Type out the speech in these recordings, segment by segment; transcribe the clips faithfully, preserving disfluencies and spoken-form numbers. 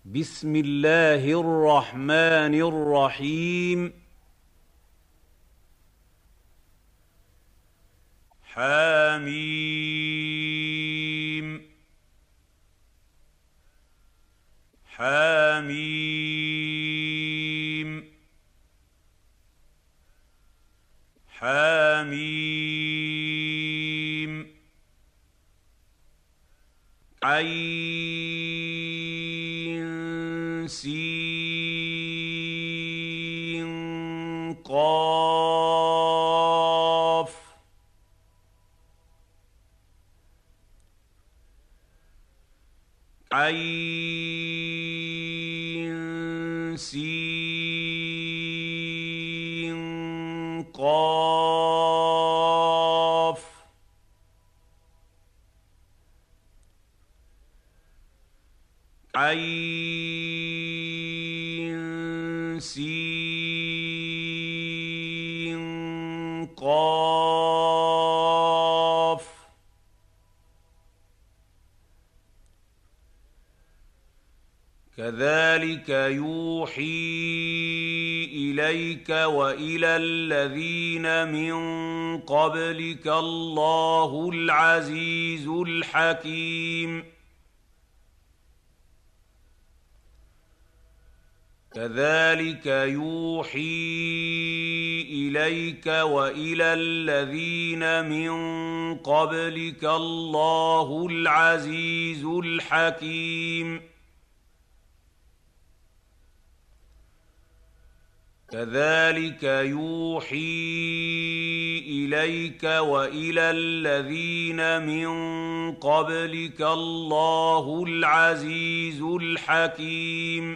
بسم الله الرحمن الرحيم. حميم حميم حميم عين سين قاف عين سين قاف عين سين قاف كذلك يوحي إليك وإلى الذين من قبلك الله العزيز الحكيم. كذلك يوحي إليك وإلى الذين من قبلك الله العزيز الحكيم. كذلك يوحي إليك وإلى الذين من قبلك الله العزيز الحكيم.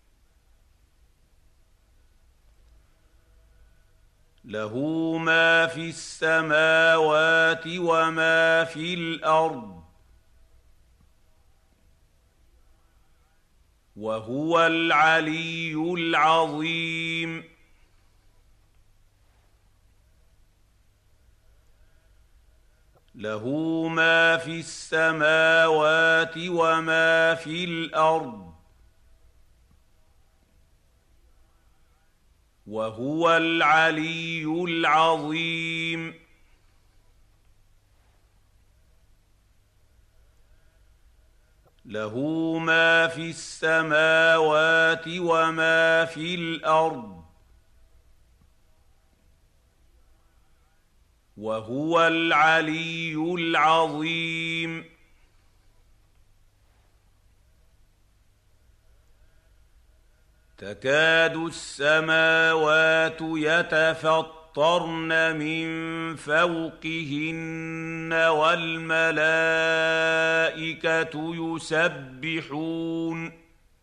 له ما في السماوات وما في الأرض وهو العلي العظيم. له ما في السماوات وما في الأرض وهو العلي العظيم. له ما في السماوات وما في الأرض وهو العلي العظيم. تكاد السماوات يتفطرن من فوقهن والملائكة يسبحون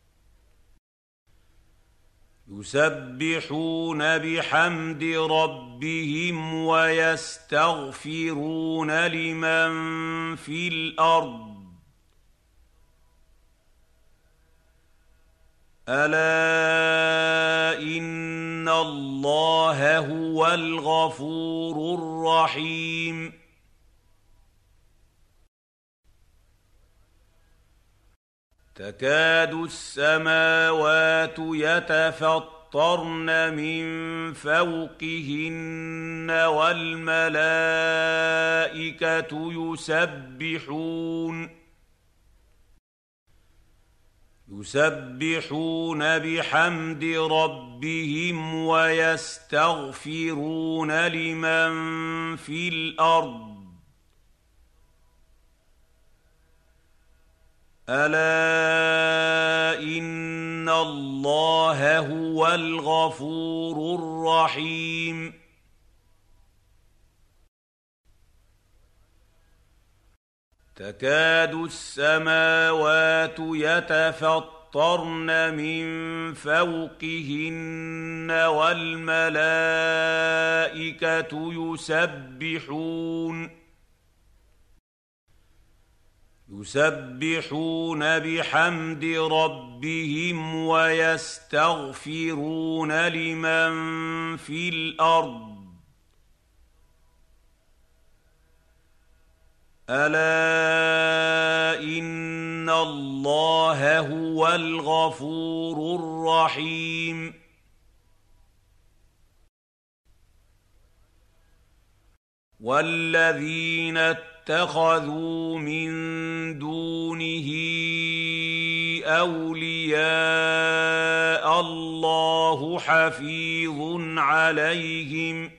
يسبحون بحمد ربهم ويستغفرون لمن في الأرض ألا إن الله هو الغفور الرحيم. تكاد السماوات يتفطرن من فوقهن والملائكة يسبحون يسبحون بحمد ربهم ويستغفرون لمن في الأرض ألا إن الله هو الغفور الرحيم. تكاد السماوات يتفطرن من فوقهن والملائكة يسبحون يسبحون بحمد ربهم ويستغفرون لمن في الأرض ألا إن الله هو الغفور الرحيم والذين اتخذوا من دونه أولياء الله حفيظ عليهم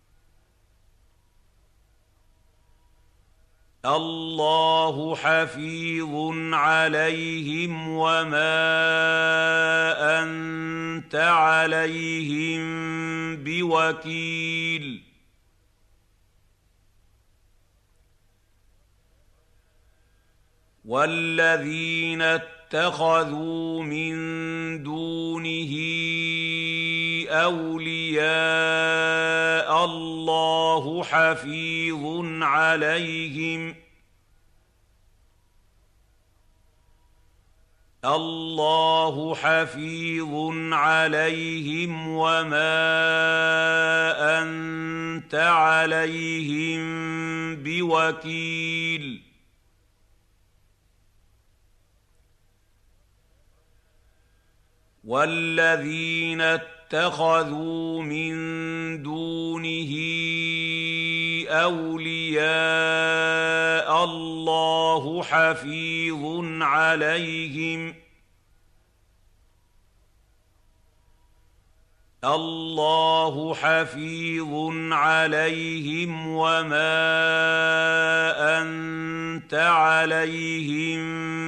الله حفيظ عليهم وما أنت عليهم بوكيل والذين اتخذوا من دونه أولياء الله حفيظ عليهم الله حفيظ عليهم وما أنت عليهم بوكيل والذين اتخذوا من دونه أولياء الله حفيظ عليهم الله حفيظ عليهم وما أنت عليهم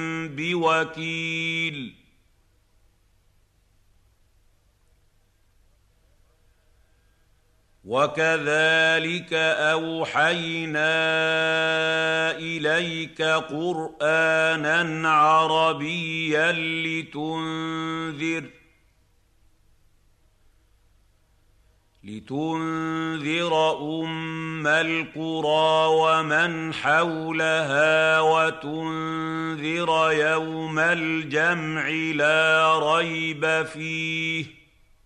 بوكيل وكذلك أوحينا إليك قرآنا عربيا لتنذر لتنذر أم القرى ومن حولها وتنذر يوم الجمع لا ريب فيه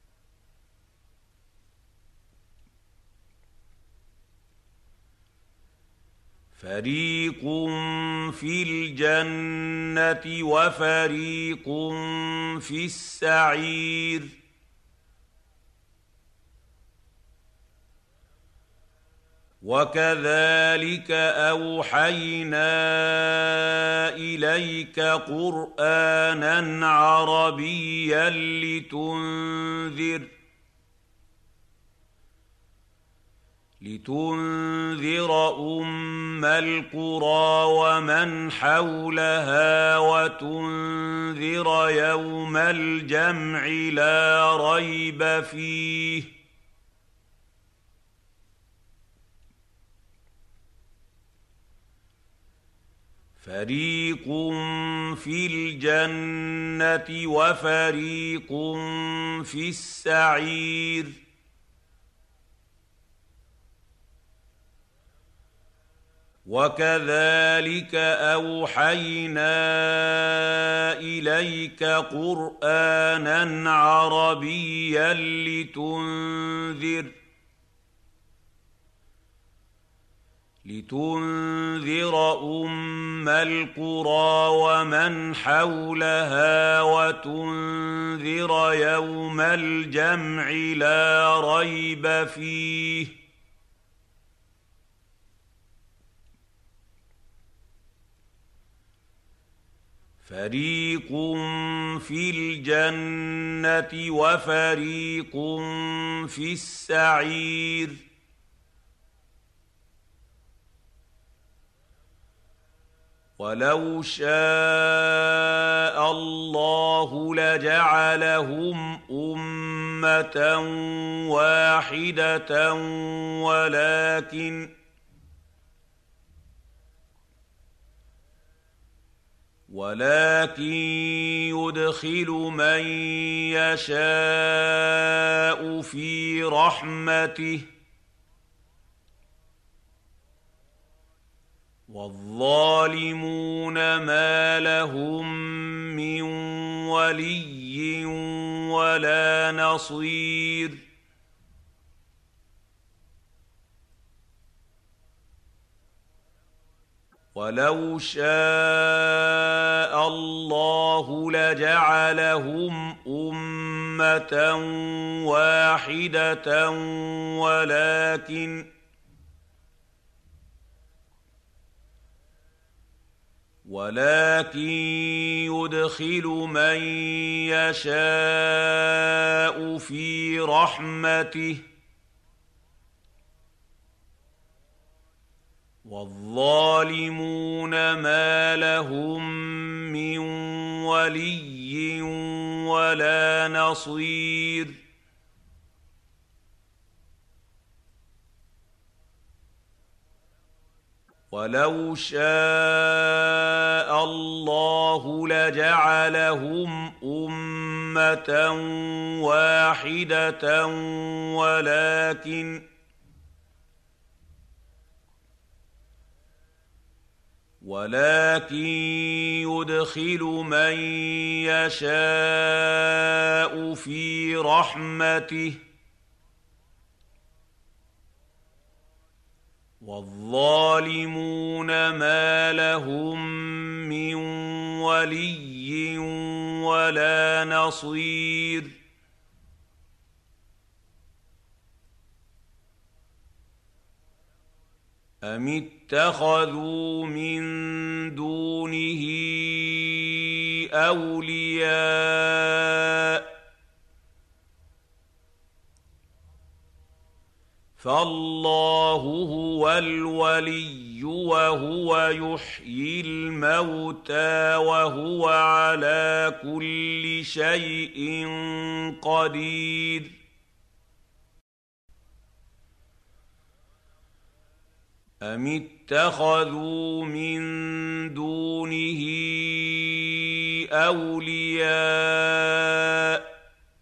فريق في الجنة وفريق في السعير وكذلك أوحينا إليك قرآنا عربيا لتنذر لتنذر أم القرى ومن حولها وتنذر يوم الجمع لا ريب فيه فريق في الجنة وفريق في السعير وكذلك أوحينا إليك قرآنا عربيا لتنذر لتنذر أم القرى ومن حولها وتنذر يوم الجمع لا ريب فيه فريق في الجنة وفريق في السعير ولو شاء الله لجعلهم أمة واحدة ولكن ولكن يدخل من يشاء في رحمته والظالمون ما لهم من ولي ولا نصير وَلَوْ شَاءَ اللَّهُ لَجَعَلَهُمْ أُمَّةً وَاحِدَةً وَلَكِنْ ولكن يدخل من يشاء في رحمته والظالمون ما لهم من ولي ولا نصير وَلَوْ شَاءَ اللَّهُ لَجَعَلَهُمْ أُمَّةً وَاحِدَةً وَلَكِنْ ولكن يدخل من يشاء في رحمته والظالمون ما لهم من ولي ولا نصير أم اتخذوا من دونه أولياء فالله هو الولي وهو يحيي الموتى وهو على كل شيء قدير أم اتخذوا من دونه أولياء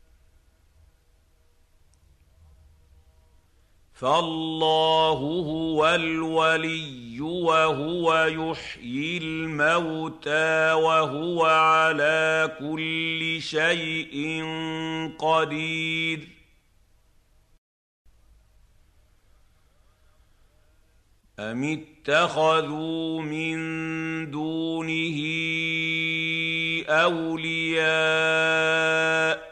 فالله هو الولي وهو يحيي الموتى وهو على كل شيء قدير أم اتخذوا من دونه أولياء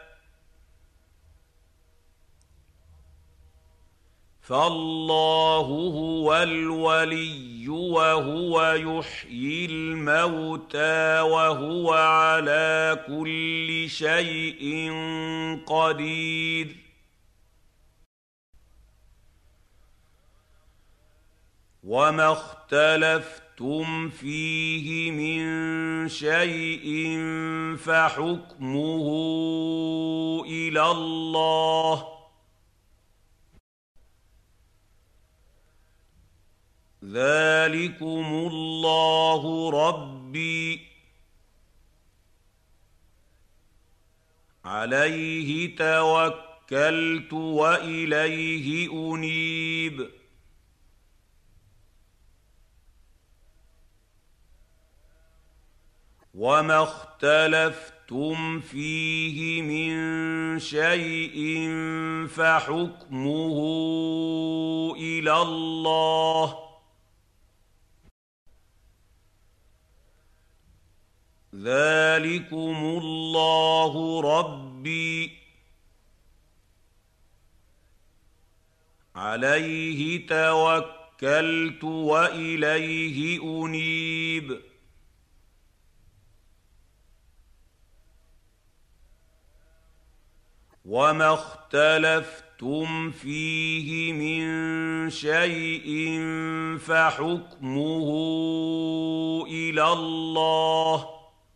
فالله هو الولي وهو يحيي الموتى وهو على كل شيء قدير وما اختلفتم فيه من شيء فحكمه إلى الله ذلكم الله ربي عليه توكلت وإليه أنيب وما اختلفتم فيه من شيء فحكمه إلى الله ذلكم الله ربي عليه توكلت وإليه أنيب وما اختلفتم فيه من شيء فحكمه إلى الله ذلكم الله ربي عليه توكلت وإليه أنيب وما اختلفتم فيه من شيء فحكمه إلى الله ذلكم الله ربي عليه توكلت وإليه أنيب وما اختلفتم فيه من شيء فحكمه إلى الله ذلكم الله ربي عليه توكلت وإليه أنيب وما اختلفتم فيه من شيء فحكمه إلى الله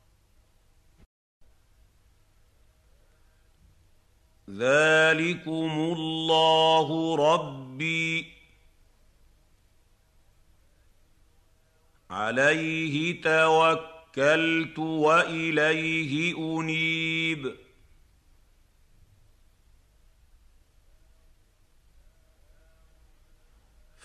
ذلكم الله ربي عليه توكلت وإليه أنيب